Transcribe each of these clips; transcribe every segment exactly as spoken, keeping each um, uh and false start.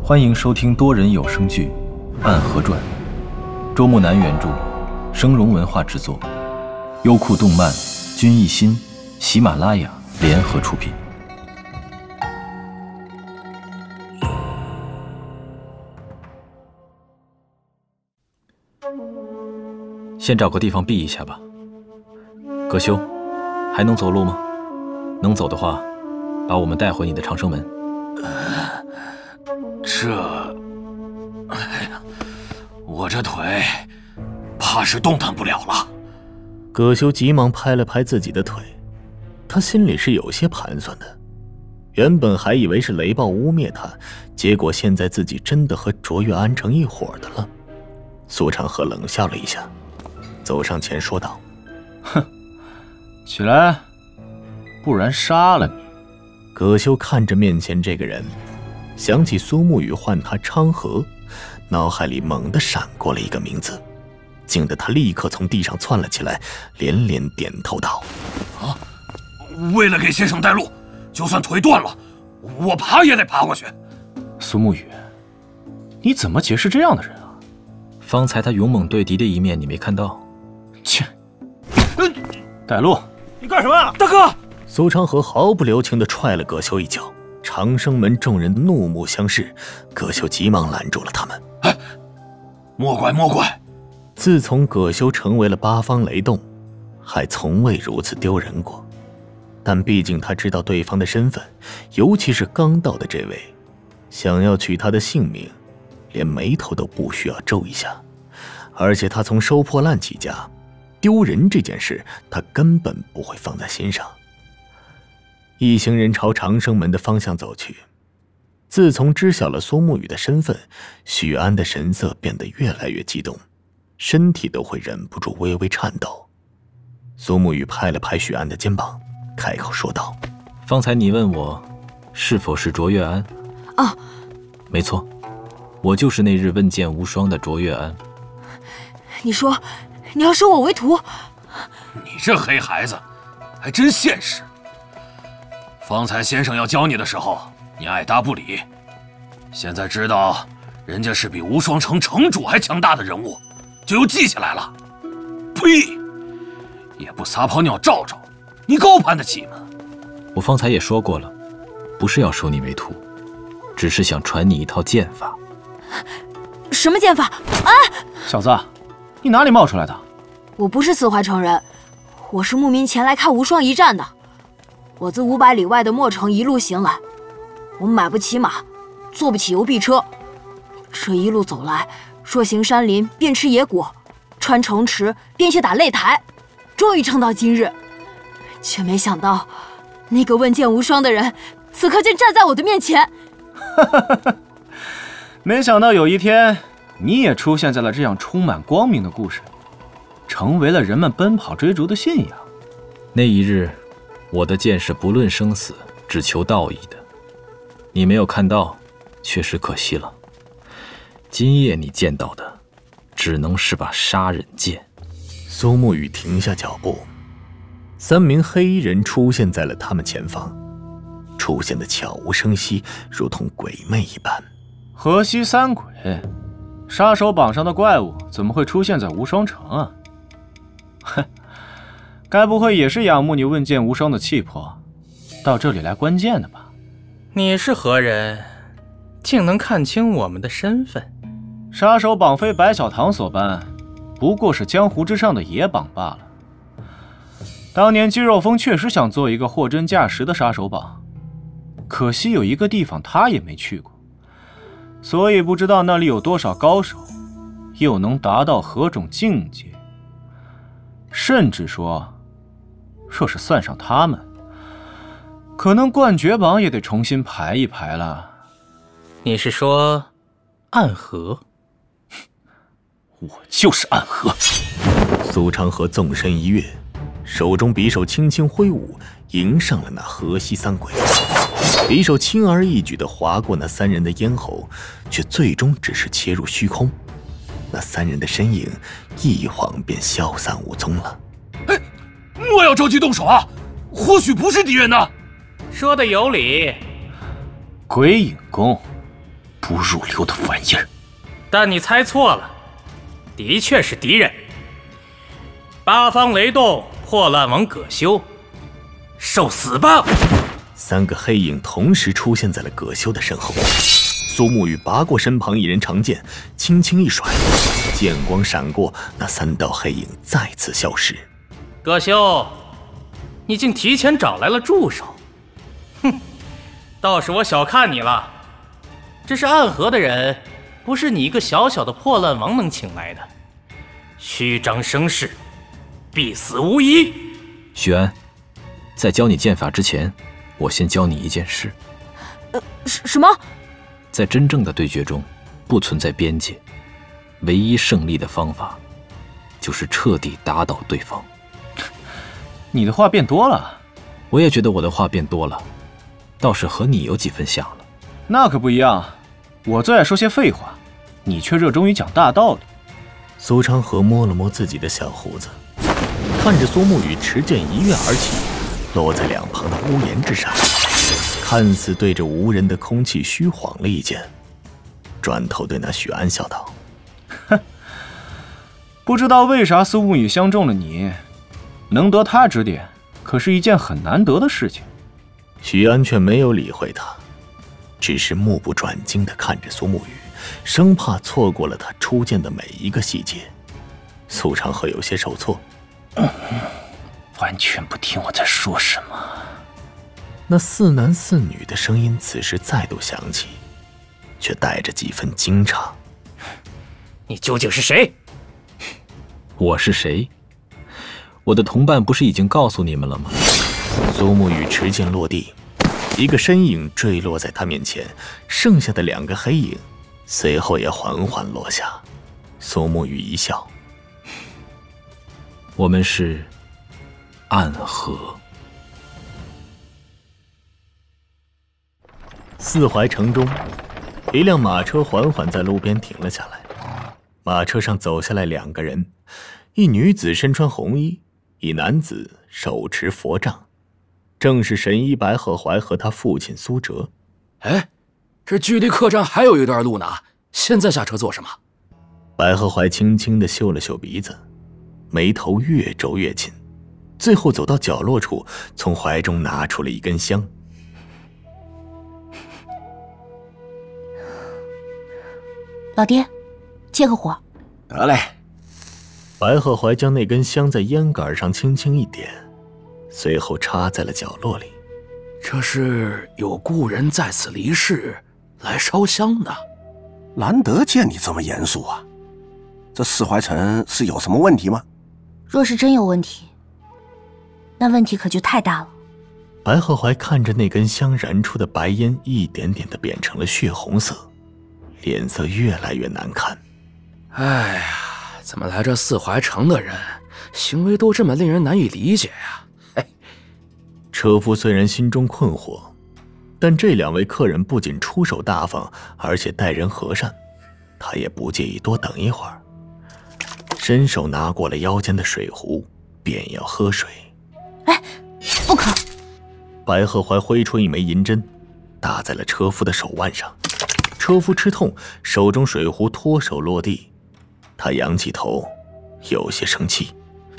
欢迎收听多人有声剧《暗河传》，周木南原著，生荣文化制作，优酷动漫、君艺心、喜马拉雅联合出品。先找个地方避一下吧。葛修，还能走路吗？能走的话，把我们带回你的长生门。 呃、这，哎呀，我这腿怕是动弹不了了。 葛修急忙拍了拍自己的腿，他心里是有些盘算的。原本还以为是雷暴污蔑他，结果现在自己真的和卓越安成一伙的了。苏长河冷笑了一下，走上前说道：“ 哼，起来，不然杀了你。” 葛修看着面前这个人，想起苏沐雨唤他昌河，脑海里猛地闪过了一个名字，惊得他立刻从地上窜了起来，连连点头道：“ 啊，为了给先生带路，就算腿断了，我爬也得爬过去。” 苏沐雨，你怎么结识这样的人啊？ 方才他勇猛对敌的一面你没看到？ 切！带路！ 你干什么啊，大哥！ 苏昌河毫不留情地踹了葛修一脚，长生门众人怒目相视，葛修急忙拦住了他们。 哎，莫怪莫怪！ 自从葛修成为了八方雷动，还从未如此丢人过。但毕竟他知道对方的身份，尤其是刚到的这位，想要取他的性命，连眉头都不需要皱一下。而且他从收破烂起家，丢人这件事他根本不会放在心上。一行人朝长生门的方向走去。自从知晓了苏沐雨的身份，许安的神色变得越来越激动，身体都会忍不住微微颤抖。苏沐雨拍了拍许安的肩膀，开口说道：“ 方才你问我是否是卓越安？ 啊， 没错，我就是那日问剑无双的卓越安。 你说你要收我为徒？ 你这黑孩子还真现实。方才先生要教你的时候，你爱答不理。现在知道人家是比无双城城主还强大的人物，就又记起来了。呸！也不撒泡尿照照，你高攀得起吗？ 我方才也说过了，不是要收你为徒，只是想传你一套剑法。 什么剑法？啊！ 小子，你哪里冒出来的？ 我不是四怀城人，我是慕名前来看无双一战的。我自五百里外的墨城一路行来，我买不起马，坐不起游臂车，这一路走来，若行山林便吃野果，穿城池便去打擂台，终于撑到今日。却没想到，那个问剑无双的人，此刻竟站在我的面前。 没想到有一天，你也出现在了这样充满光明的故事，成为了人们奔跑追逐的信仰。 那一日，我的剑是不论生死，只求道义的。你没有看到，确实可惜了。今夜你见到的，只能是把杀人剑。 苏沐雨停下脚步，三名黑衣人出现在了他们前方，出现的悄无声息，如同鬼魅一般。 河西三鬼，杀手榜上的怪物怎么会出现在无双城啊？哼，该不会也是仰慕你问剑无双的气魄，到这里来关剑的吧？ 你是何人，竟能看清我们的身份？ 杀手榜非白小堂所颁，不过是江湖之上的野榜罢了。当年肌肉峰确实想做一个货真价实的杀手榜，可惜有一个地方他也没去过，所以不知道那里有多少高手，又能达到何种境界。甚至说，若是算上他们，可能冠绝榜也得重新排一排了。 你是说暗河？ 我就是暗河。 苏长河纵身一跃，手中匕首轻轻挥舞，迎上了那河西三鬼。匕首轻而易举地划过那三人的咽喉，却最终只是切入虚空。那三人的身影一晃便消散无踪了。 哎，莫要着急动手啊，或许不是敌人呢。 说的有理。 鬼影宫， 不入流的玩意儿。 但你猜错了，的确是敌人。八方雷动破烂王葛修，受死吧！ 三个黑影同时出现在了葛修的身后。苏沐雨拔过身旁一人长剑，轻轻一甩，剑光闪过，那三道黑影再次消失。 葛修，你竟提前找来了助手，哼，倒是我小看你了。这是暗河的人，不是你一个小小的破烂王能请来的。虚张声势，必死无疑。 许安，在教你剑法之前，我先教你一件事。 呃，什什么？ 在真正的对决中，不存在边界，唯一胜利的方法，就是彻底打倒对方。 你的话变多了。 我也觉得我的话变多了，倒是和你有几分像了。 那可不一样，我最爱说些废话，你却热衷于讲大道理。 苏昌河摸了摸自己的小胡子，看着苏沐雨持剑一跃而起，落在两旁的屋檐之上，看似对着无人的空气虚晃了一剑，转头对那许安笑道：“ 哼，不知道为啥苏沐雨相中了你，能得他指点，可是一件很难得的事情。” 许安却没有理会他，只是目不转睛地看着苏沐雨，生怕错过了他出剑的每一个细节。苏长河有些受挫， 嗯，完全不听我在说什么。 那似男似女的声音此时再度响起，却带着几分惊诧：“ 你究竟是谁？”“ 我是谁？我的同伴不是已经告诉你们了吗？” 苏沐雨持剑落地，一个身影坠落在他面前，剩下的两个黑影随后也缓缓落下。苏沐雨一笑：“ 我们是暗河。” 四怀城中，一辆马车缓缓在路边停了下来。马车上走下来两个人，一女子身穿红衣，一男子手持佛杖，正是神医白鹤怀和他父亲苏哲。 哎，这距离客栈还有一段路呢，现在下车做什么？ 白鹤怀轻轻地嗅了嗅鼻子，眉头越皱越紧，最后走到角落处，从怀中拿出了一根香。 老爹，借个火。 得嘞。 白鹤怀将那根香在烟杆上轻轻一点，随后插在了角落里。 这是有故人在此离世，来烧香呢。 难得见你这么严肃啊！这四怀城是有什么问题吗？ 若是真有问题，那问题可就太大了。 白鹤怀看着那根香燃出的白烟一点点的变成了血红色，脸色越来越难看。 哎呀，怎么来这四怀城的人行为都这么令人难以理解呀、啊？哎， 车夫虽然心中困惑，但这两位客人不仅出手大方，而且待人和善，他也不介意多等一会儿。伸手拿过了腰间的水壶，便要喝水。 哎，不可！ 白鹤怀挥出一枚银针，打在了车夫的手腕上。车夫吃痛，手中水壶脱手落地。他仰起头，有些生气。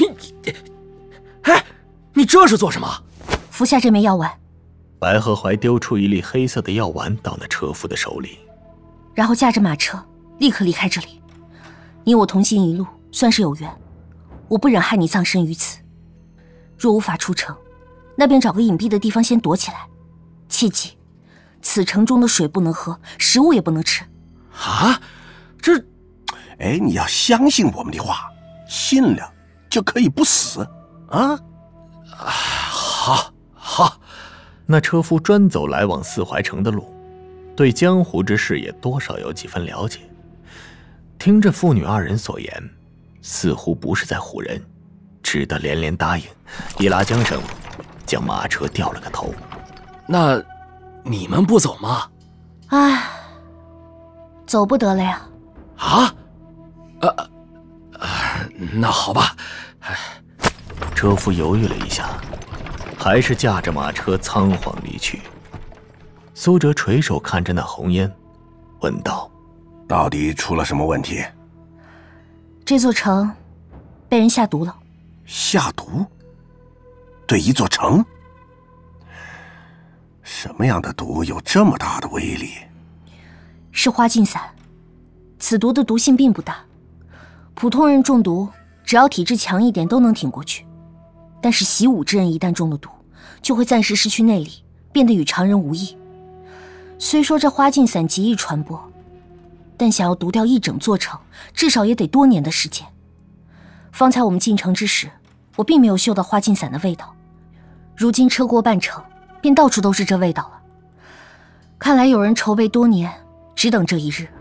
哎，你这是做什么？ 服下这枚药丸。 白鹤怀丢出一粒黑色的药丸到那车夫的手里， 然后驾着马车立刻离开这里。你我同行一路，算是有缘，我不忍害你葬身于此。若无法出城，那便找个隐蔽的地方先躲起来。切记，此城中的水不能喝，食物也不能吃。 啊，这…… 哎，你要相信我们的话，信了就可以不死啊！ 好，好。 那车夫专走来往四怀城的路，对江湖之事也多少有几分了解。听着父女二人所言，似乎不是在唬人，只得连连答应，一拉缰绳，将马车掉了个头。 那你们不走吗？ 唉，走不得了呀。 啊？呃，呃，那好吧。 车夫犹豫了一下，还是驾着马车仓皇离去。苏哲垂手看着那红烟， 问道：“ 到底出了什么问题？” 这座城被人下毒了。 下毒？对一座城？什么样的毒有这么大的威力？ 是花尽散。此毒的毒性并不大，普通人中毒只要体质强一点都能挺过去，但是习武之人一旦中了毒，就会暂时失去内力，变得与常人无异。虽说这花尽散极易传播，但想要毒掉一整座城，至少也得多年的时间。方才我们进城之时，我并没有嗅到花尽散的味道，如今车过半城，便到处都是这味道了。看来有人筹备多年，只等这一日。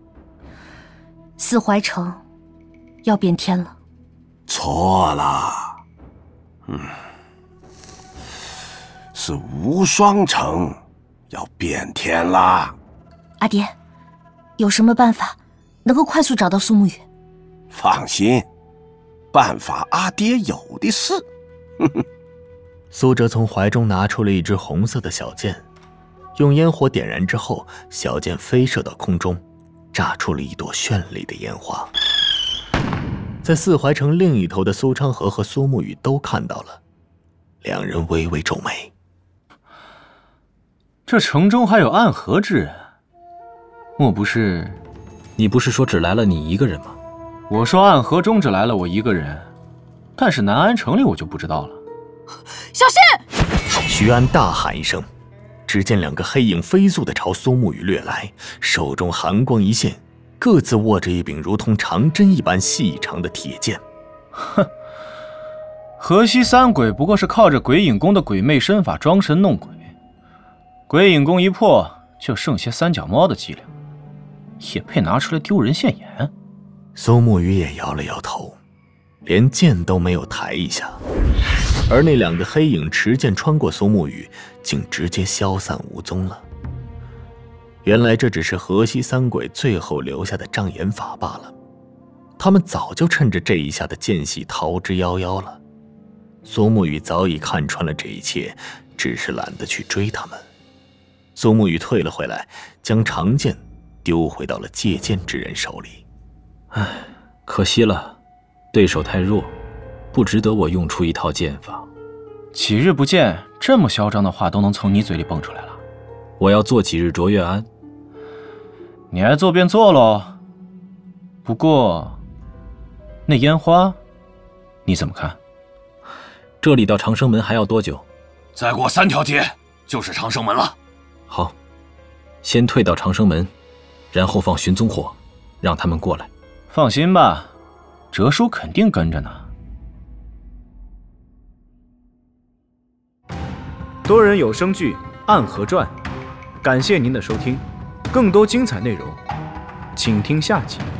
四怀城要变天了。 错了，嗯，是无双城要变天啦。 阿爹，有什么办法能够快速找到苏沐雨？ 放心，办法阿爹有的是。 苏哲从怀中拿出了一支红色的小箭，用烟火点燃之后，小箭飞射到空中，炸出了一朵绚丽的烟花。在四怀城另一头的苏昌河和苏沐雨都看到了，两人微微皱眉。 这城中还有暗河之人，莫不是？ 你不是说只来了你一个人吗？ 我说暗河中只来了我一个人，但是南安城里我就不知道了。 小心！ 徐安大喊一声，只见两个黑影飞速地朝苏沐雨掠来，手中寒光一现，各自握着一柄如同长针一般细长的铁剑。 哼，河西三鬼不过是靠着鬼影宫的鬼魅身法装神弄鬼，鬼影宫一破，就剩些三脚猫的伎俩，也配拿出来丢人现眼？ 苏沐雨也摇了摇头，连剑都没有抬一下，而那两个黑影持剑穿过苏沐雨，竟直接消散无踪了。原来这只是河西三鬼最后留下的障眼法罢了，他们早就趁着这一下的间隙逃之夭夭了。苏沐雨早已看穿了这一切，只是懒得去追他们。苏沐雨退了回来，将长剑丢回到了借剑之人手里。 唉，可惜了，对手太弱，不值得我用出一套剑法。 几日不见，这么嚣张的话都能从你嘴里蹦出来了。 我要做几日卓越庵。 你爱做便做喽。不过，那烟花，你怎么看？ 这里到长生门还要多久？ 再过三条街就是长生门了。 好，先退到长生门，然后放寻踪火，让他们过来。 放心吧，哲叔肯定跟着呢。 多人有声剧《暗河传》，感谢您的收听，更多精彩内容，请听下集。